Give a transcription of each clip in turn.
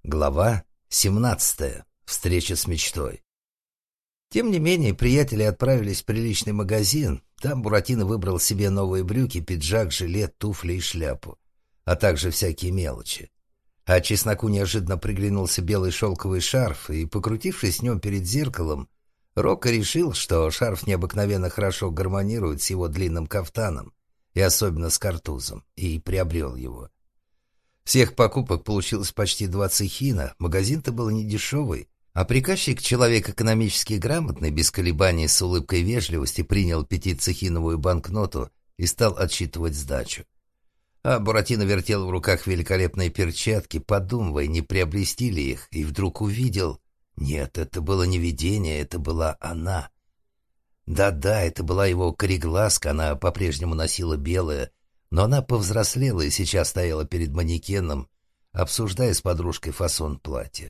Глава 17. Встреча с мечтой. Тем не менее, приятели отправились в приличный магазин. Там Буратино выбрал себе новые брюки, пиджак, жилет, туфли и шляпу, а также всякие мелочи. А Чесноку неожиданно приглянулся белый шелковый шарф, и, покрутившись с нем перед зеркалом, Рокко решил, что шарф необыкновенно хорошо гармонирует с его длинным кафтаном, и особенно с картузом, и приобрел его. Всех покупок получилось почти 20 хина, магазин-то был не дешевый, а приказчик, человек экономически грамотный, без колебаний с улыбкой вежливости принял 5-цехиновую банкноту и стал отсчитывать сдачу. А Буратино вертел в руках великолепные перчатки, подумывая, не приобрести ли их, и вдруг увидел... Нет, это было не видение, это была она. Да-да, это была его кореглазка, она по-прежнему носила белое, но она повзрослела и сейчас стояла перед манекеном, обсуждая с подружкой фасон платья.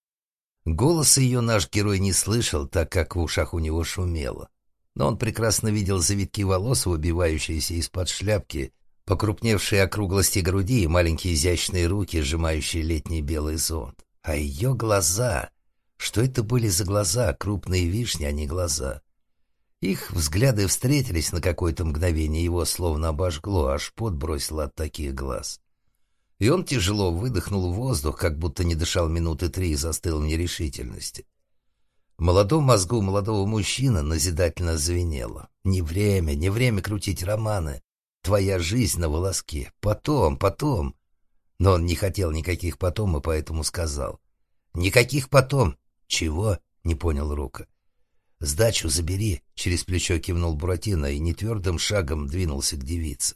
Голоса ее наш герой не слышал, так как в ушах у него шумело. Но он прекрасно видел завитки волос, выбивающиеся из-под шляпки, покрупневшие округлости груди и маленькие изящные руки, сжимающие летний белый зонт. А ее глаза... Что это были за глаза? Крупные вишни, а не глаза. Их взгляды встретились на какое-то мгновение, его словно обожгло, аж пот бросило от таких глаз. И он тяжело выдохнул воздух, как будто не дышал минуты 3 и застыл в нерешительности. В молодом мозгу молодого мужчины назидательно звенело. Не время крутить романы. Твоя жизнь на волоске. Потом. Но он не хотел никаких потом, и поэтому сказал. Никаких потом. Чего? Не понял Рокко. «Сдачу забери», — через плечо кивнул Буратино и нетвердым шагом двинулся к девице.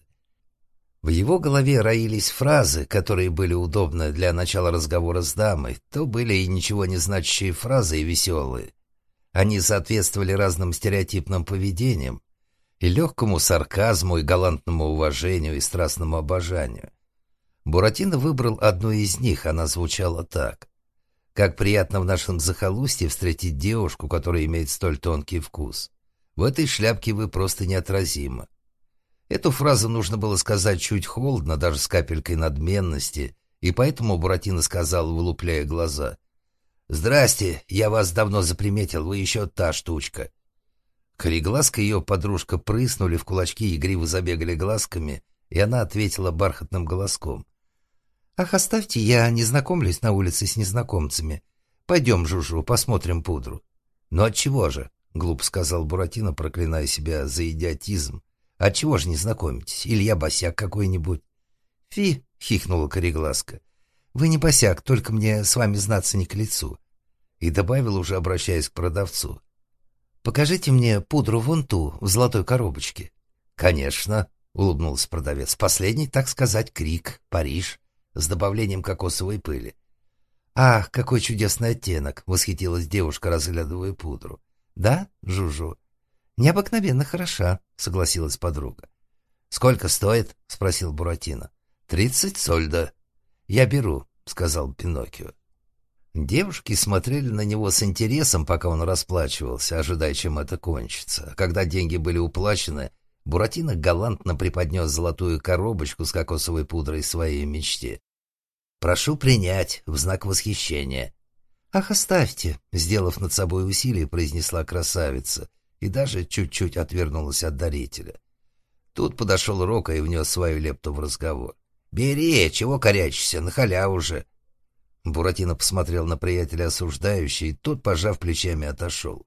В его голове роились фразы, которые были удобны для начала разговора с дамой. То были и ничего не значащие фразы, и веселые. Они соответствовали разным стереотипным поведениям, и легкому сарказму, и галантному уважению, и страстному обожанию. Буратино выбрал одну из них, она звучала так. «Как приятно в нашем захолустье встретить девушку, которая имеет столь тонкий вкус. В этой шляпке вы просто неотразимы». Эту фразу нужно было сказать чуть холодно, даже с капелькой надменности, и поэтому Буратино сказал, вылупляя глаза. «Здрасте, я вас давно заприметил, вы еще та штучка». Кореглазка и ее подружка прыснули в кулачки, игриво забегали глазками, и она ответила бархатным голоском. «Ах, оставьте, я не знакомлюсь на улице с незнакомцами. Пойдем, Жужу, посмотрим пудру». «Ну отчего же?» — глупо сказал Буратино, проклиная себя за идиотизм. «Отчего же не знакомитесь? Или я босяк какой-нибудь?» «Фи!» — хихнула кореглазка. «Вы не босяк, только мне с вами знаться не к лицу». И добавил, уже обращаясь к продавцу. «Покажите мне пудру вон ту, в золотой коробочке». «Конечно», — улыбнулся продавец. «Последний, так сказать, крик. Париж. С добавлением кокосовой пыли». «Ах, какой чудесный оттенок!» — восхитилась девушка, разглядывая пудру. «Да, Жужу?» «Необыкновенно хороша», — согласилась подруга. «Сколько стоит?» — спросил Буратино. 30 сольдо. «Я беру», — сказал Пиноккио. Девушки смотрели на него с интересом, пока он расплачивался, ожидая, чем это кончится. Когда деньги были уплачены, Буратино галантно преподнес золотую коробочку с кокосовой пудрой своей мечте. «Прошу принять, в знак восхищения». «Ах, оставьте», — сделав над собой усилие, произнесла красавица и даже чуть-чуть отвернулась от дарителя. Тут подошел Рокко и внес свою лепту в разговор. «Бери, чего корячишься, на халяву же». Буратино посмотрел на приятеля осуждающе, и тот, пожав плечами, отошел.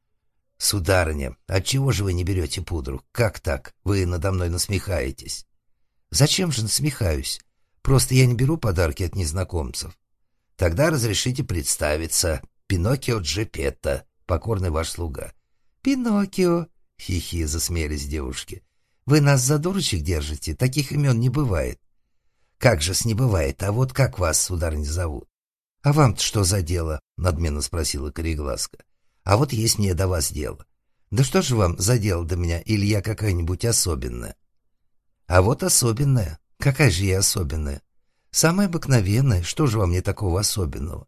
«Сударыня, отчего же вы не берете пудру? Как так? Вы надо мной насмехаетесь». «Зачем же насмехаюсь? Просто я не беру подарки от незнакомцев». «Тогда разрешите представиться. Пиноккио Джепетто, покорный ваш слуга». «Пиноккио!» — хихи засмеялись девушки. «Вы нас за дурочек держите? Таких имен не бывает». «Как же-с не бывает? А вот как вас, сударыня, зовут?» «А вам-то что за дело?» — надменно спросила кореглазка. «А вот есть мне до вас дело». «Да что же вам за дело до меня? Или я какая-нибудь особенная?» «А вот особенная. Какая же я особенная?» «Самая обыкновенная. Что же во мне такого особенного?»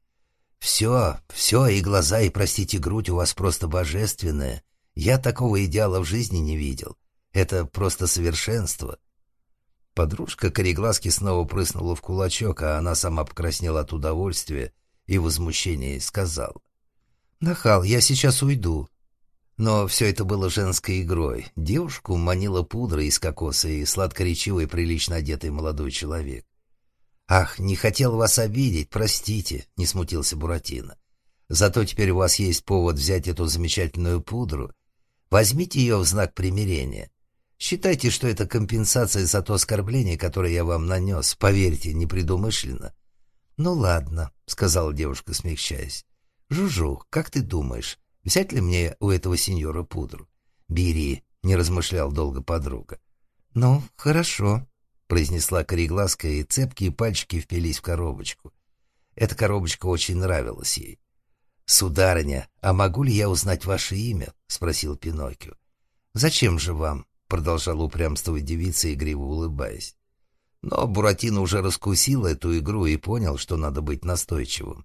«Все, и глаза, и, простите, грудь у вас просто божественная. Я такого идеала в жизни не видел. Это просто совершенство». Подружка Кореглазки снова прыснула в кулачок, а она сама покраснела от удовольствия и возмущения и сказала: «Нахал, я сейчас уйду». Но все это было женской игрой. Девушку манила пудра из кокоса и сладкоречивый, прилично одетый молодой человек. «Ах, не хотел вас обидеть, простите», — не смутился Буратино. «Зато теперь у вас есть повод взять эту замечательную пудру. Возьмите ее в знак примирения. Считайте, что это компенсация за то оскорбление, которое я вам нанес. Поверьте, непредумышленно». «Ну ладно», — сказала девушка, смягчаясь. «Жужу, как ты думаешь, взять ли мне у этого сеньора пудру?» «Бери», — не размышлял долго подруга. «Ну, хорошо», — произнесла Кореглазка, и цепкие пальчики впились в коробочку. Эта коробочка очень нравилась ей. «Сударыня, а могу ли я узнать ваше имя?» — спросил Пиноккио. «Зачем же вам?» — продолжала упрямствовать девица, игриво улыбаясь. Но Буратино уже раскусил эту игру и понял, что надо быть настойчивым.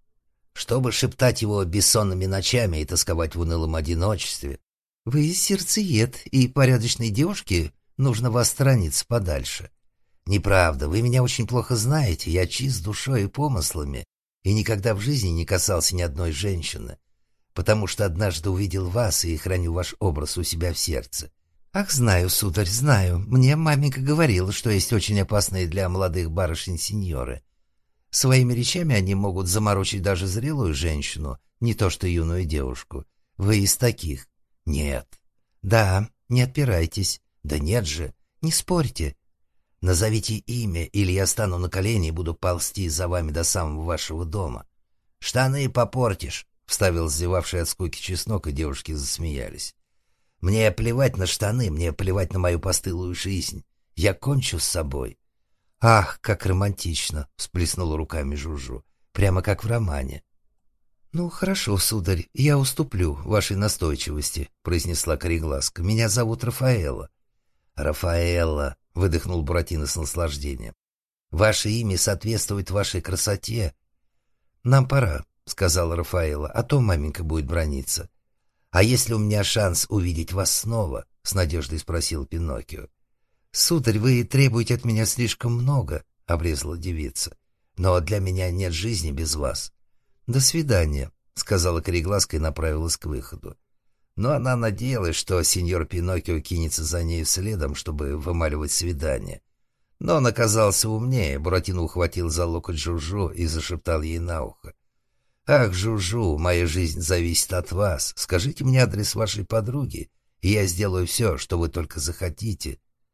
Чтобы шептать его бессонными ночами и тосковать в унылом одиночестве. «Вы сердцеед, и порядочной девушке нужно вас сторониться подальше». «Неправда, вы меня очень плохо знаете, я чист душой и помыслами, и никогда в жизни не касался ни одной женщины, потому что однажды увидел вас и храню ваш образ у себя в сердце». «Ах, знаю, сударь, знаю. Мне маменька говорила, что есть очень опасные для молодых барышень сеньоры. Своими речами они могут заморочить даже зрелую женщину, не то что юную девушку. Вы из таких?» «Нет». «Да, не отпирайтесь». «Да нет же, не спорьте. Назовите имя, или я стану на колени и буду ползти за вами до самого вашего дома». «Штаны попортишь», — вставил зевавший от скуки Чеснок, и девушки засмеялись. «Мне плевать на штаны, мне плевать на мою постылую жизнь. Я кончу с собой». «Ах, как романтично!» — всплеснула руками Жужу. «Прямо как в романе». «Ну, хорошо, сударь, я уступлю вашей настойчивости», — произнесла Кореглазка. «Меня зовут Рафаэлла». «Рафаэлла», — выдохнул Буратино с наслаждением. «Ваше имя соответствует вашей красоте». «Нам пора», — сказала Рафаэлла, — «а то маменька будет браниться». «А если у меня шанс увидеть вас снова?» — с надеждой спросил Пиноккио. «Сударь, вы требуете от меня слишком много», — обрезала девица. «Но для меня нет жизни без вас». «До свидания», — сказала Кореглазка и направилась к выходу. Но она надеялась, что сеньор Пиноккио кинется за ней следом, чтобы вымаливать свидание. Но он оказался умнее. Буратино ухватил за локоть Жужу и зашептал ей на ухо: «Ах, Жужу, моя жизнь зависит от вас. Скажите мне адрес вашей подруги, и я сделаю все, что вы только захотите».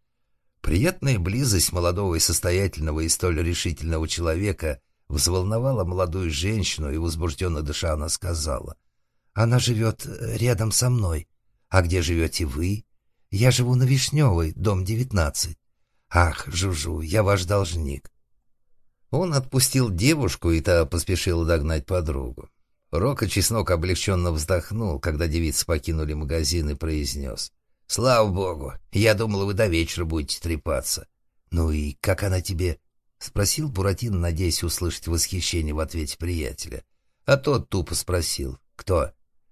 Приятная близость молодого и состоятельного и столь решительного человека взволновала молодую женщину, и возбужденно дыша она сказала: «Она живет рядом со мной. А где живете вы?» «Я живу на Вишневой, дом 19. «Ах, Жужу, я ваш должник». Он отпустил девушку, и та поспешила догнать подругу. Рока Чеснок облегченно вздохнул, когда девицы покинули магазин, и произнес: «Слава богу, я думал, вы до вечера будете трепаться». «Ну и как она тебе?» — спросил Буратино, надеясь услышать восхищение в ответе приятеля. А тот тупо спросил: «Кто?»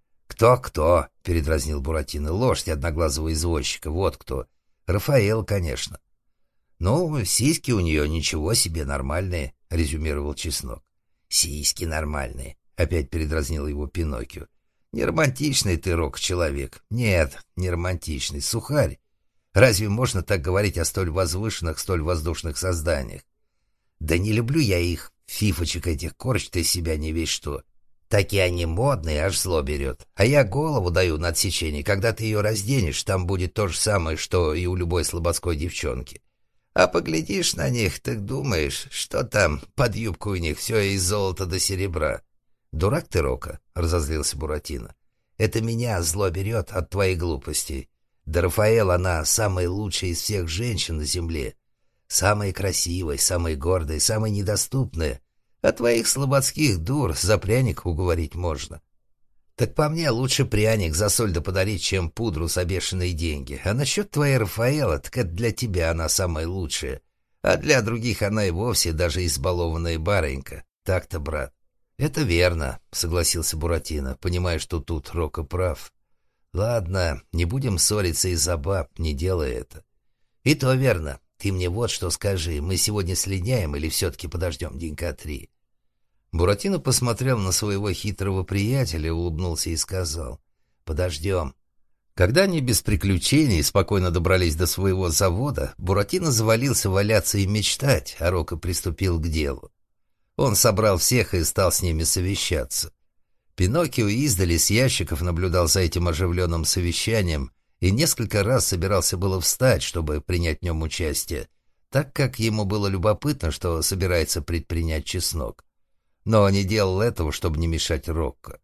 «Кто?» — передразнил Буратино. «Лошадь одноглазого извозчика, вот кто. Рафаэл, конечно». «Ну, сиськи у нее ничего себе, нормальные», — резюмировал Чеснок. «Сиськи нормальные», — опять передразнил его Пиноккио. «Не романтичный ты, Рок, человек. Нет, не романтичный. Сухарь. Разве можно так говорить о столь возвышенных, столь воздушных созданиях? Да не люблю я их, фифочек этих, корчат из себя не весь что. Такие они модные, аж зло берет. А я голову даю на отсечение. Когда ты ее разденешь, там будет то же самое, что и у любой слободской девчонки. А поглядишь на них, так думаешь, что там под юбку у них все из золота до серебра». «Дурак ты, Рока», — разозлился Буратино. «Это меня зло берет от твоей глупости. Да Рафаэл, она самая лучшая из всех женщин на земле. Самая красивая, самая гордая, самая недоступная. А твоих слободских дур за пряник уговорить можно. Так по мне лучше пряник за соль да подарить, чем пудру за бешеные деньги. А насчет твоей Рафаэла, так это для тебя она самая лучшая. А для других она и вовсе даже избалованная барынька. Так-то, брат». «Это верно», — согласился Буратино, понимая, что тут Рока прав. «Ладно, не будем ссориться из-за баб, не делай это». «И то верно. ты мне вот что скажи, мы сегодня слиняем или все-таки подождем денька 3?» Буратино посмотрел на своего хитрого приятеля, улыбнулся и сказал: «Подождем». Когда они без приключений спокойно добрались до своего завода, Буратино завалился валяться и мечтать, а Рокко приступил к делу. Он собрал всех и стал с ними совещаться. Пиноккио издали с ящиков наблюдал за этим оживленным совещанием и несколько раз собирался было встать, чтобы принять в нем участие, так как ему было любопытно, что собирается предпринять Чеснок. Но не делал этого, чтобы не мешать Рокко.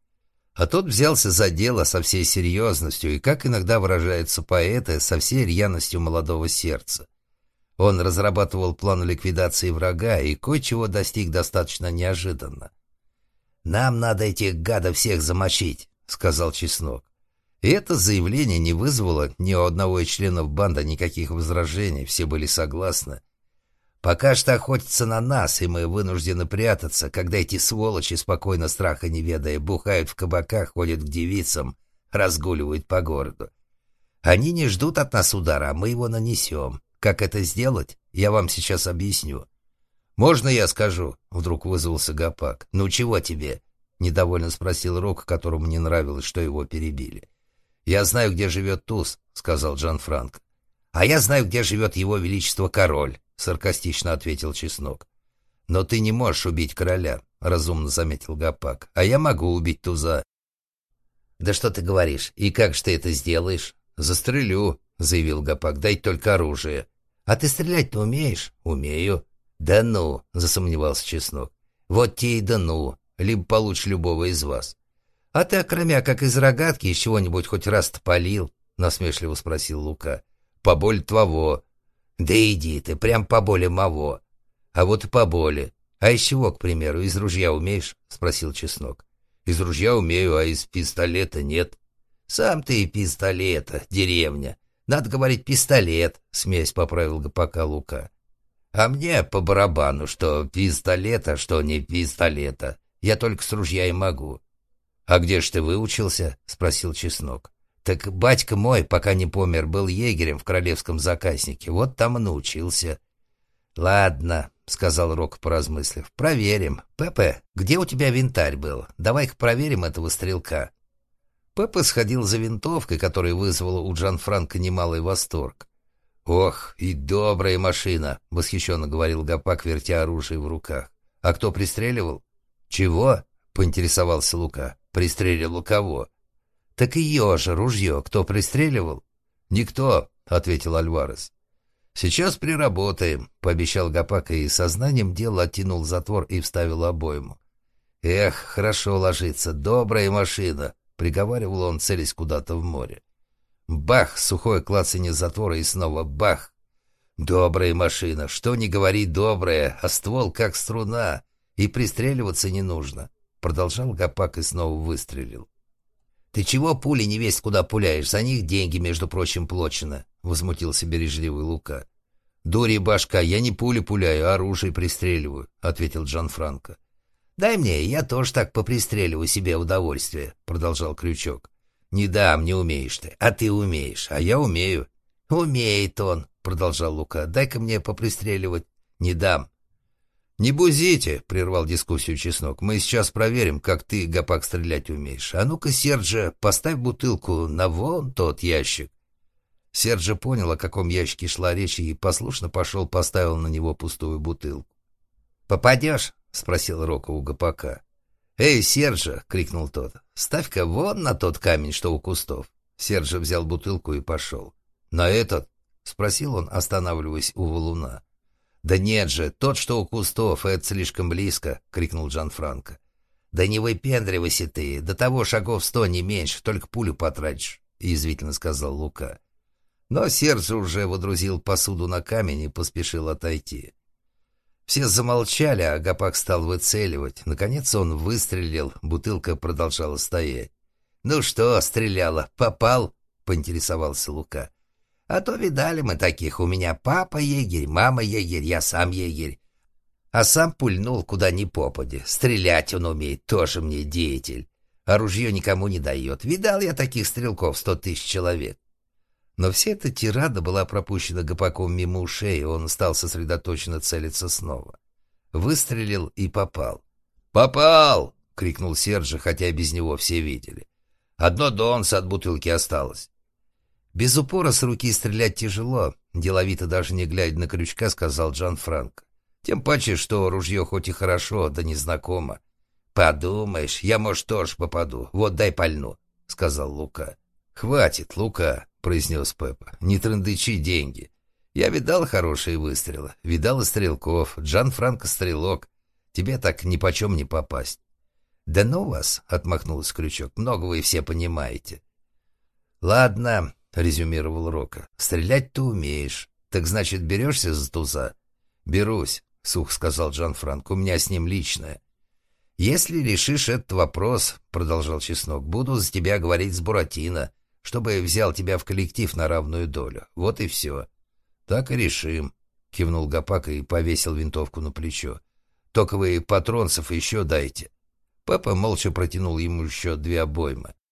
А тот взялся за дело со всей серьезностью и, как иногда выражаются поэты, со всей рьяностью молодого сердца. Он разрабатывал план ликвидации врага и кое-чего достиг достаточно неожиданно. «Нам надо этих гадов всех замочить», — сказал Чеснок. И это заявление не вызвало ни у одного из членов банды никаких возражений, все были согласны. «Пока что охотятся на нас, и мы вынуждены прятаться, когда эти сволочи, спокойно страха не ведая, бухают в кабаках, ходят к девицам, разгуливают по городу. Они не ждут от нас удара, а мы его нанесем. Как это сделать, я вам сейчас объясню». «Можно я скажу?» — вдруг вызвался Гопак. «Ну чего тебе?» — недовольно спросил Рокко, которому не нравилось, что его перебили. «Я знаю, где живет Туз», — сказал Джанфранко. «А я знаю, где живет его величество король», — саркастично ответил Чеснок. «Но ты не можешь убить короля», — разумно заметил Гопак. «А я могу убить Туза». «Да что ты говоришь? И как же ты это сделаешь?» «Застрелю», — заявил Гопак. «Дай только оружие». «А ты стрелять-то умеешь?» «Умею». «Да ну», — засомневался Чеснок. «Вот те и да ну, либо получишь любого из вас». «А ты, окромя, как из рогатки, из чего-нибудь хоть раз-то палил?» — насмешливо спросил Лука. «Поболь твоего». «Да иди ты, прям поболе моего». «А вот и поболе. А из чего, к примеру, из ружья умеешь?» — спросил Чеснок. «Из ружья умею, а из пистолета нет». «Сам ты и пистолета, деревня. Надо говорить пистолет», — смеясь поправил Гопака Лука. «А мне по барабану, что пистолета, что не пистолета. Я только с ружья и могу». «А где ж ты выучился?» — спросил Чеснок. «Так батька мой, пока не помер, был егерем в королевском заказнике. Вот там и научился». «Ладно», — сказал Рокко, поразмыслив. «Проверим. Пепе, где у тебя винтарь был? Давай-ка проверим этого стрелка». Пепе сходил за винтовкой, которая вызвала у Джанфранко немалый восторг. «Ох, и добрая машина!» — восхищенно говорил Гопак, вертя оружие в руках. «А кто пристреливал?» «Чего?» — поинтересовался Лука. «Пристреливал кого?» «Так ее же ружье кто пристреливал?» «Никто», — ответил Альварес. «Сейчас приработаем», — пообещал Гопак и сознанием дела оттянул затвор и вставил обойму. «Эх, хорошо ложится, добрая машина», — приговаривал он, целясь куда-то в море. Бах! Сухое клацанье затвора и снова бах! «Добрая машина! Что ни говори, добрая, а ствол как струна, и пристреливаться не нужно», — продолжал Гопак и снова выстрелил. «Ты чего пули не весть куда пуляешь? За них деньги, между прочим, плачено», — возмутился бережливый Лука. «Дури башка, я не пули пуляю, а оружие пристреливаю», — ответил Джанфранко. «Дай мне, я тоже так попристреливаю себе в удовольствие», — продолжал Крючок. «Не дам, не умеешь ты, а ты умеешь, а я умею». «Умеет он», — продолжал Лука, — «дай-ка мне попристреливать». «Не дам». «Не бузите», — прервал дискуссию Чеснок, — «мы сейчас проверим, как ты, Гопак, стрелять умеешь. А ну-ка, Серджа, поставь бутылку на вон тот ящик». Серджа понял, о каком ящике шла речь, и послушно пошел, поставил на него пустую бутылку. «Попадешь?» — спросил Рокко у Гопака. «Эй, Серджа!» — крикнул тот. «Ставь-ка вон на тот камень, что у кустов». Серджа взял бутылку и пошел. «На этот?» — спросил он, останавливаясь у валуна. «Да нет же, тот, что у кустов, это слишком близко!» — крикнул Джанфранко. «Да не выпендривайся ты, до того шагов 100 не меньше, только пулю потратишь», — язвительно сказал Лука. Но Серджа уже водрузил посуду на камень и поспешил отойти. Все замолчали, а Гопак стал выцеливать. Наконец он выстрелил, бутылка продолжала стоять. «Ну что, стреляла, попал?» — поинтересовался Лука. «А то видали мы таких. У меня папа егерь, мама егерь, я сам егерь. А сам пульнул куда ни попадя. Стрелять он умеет, тоже мне деятель. А ружье никому не дает. Видал я таких стрелков 100 000 человек». Но вся эта тирада была пропущена Гопаком мимо ушей, и он стал сосредоточенно целиться снова. Выстрелил и попал. «Попал!» — крикнул Серджи, хотя без него все видели. «Одно донце от бутылки осталось». «Без упора с руки стрелять тяжело», — деловито даже не глядя на крючка, сказал Джанфранко. «Тем паче, что ружье хоть и хорошо, да незнакомо». «Подумаешь, я, может, тоже попаду. Вот дай пальну», — сказал Лука. «Хватит, Лука», — произнес Пеппа. «Не трындычи деньги. Я видал хорошие выстрелы, видал и стрелков. Джанфранко стрелок. Тебе так нипочем не попасть». «Да ну вас», — отмахнулся Крючок, — «много вы все понимаете». «Ладно», — резюмировал Рока, — «стрелять ты умеешь. Так значит, берешься за туза?» «Берусь», — сухо сказал Джанфранко, — «у меня с ним личное». «Если решишь этот вопрос, — продолжал Чеснок, — буду за тебя говорить с Буратино, чтобы взял тебя в коллектив на равную долю. Вот и все». «Так и решим», — кивнул Гопак и повесил винтовку на плечо. «Только вы патронцев еще дайте». Пеппа молча протянул ему еще 2 обоймы.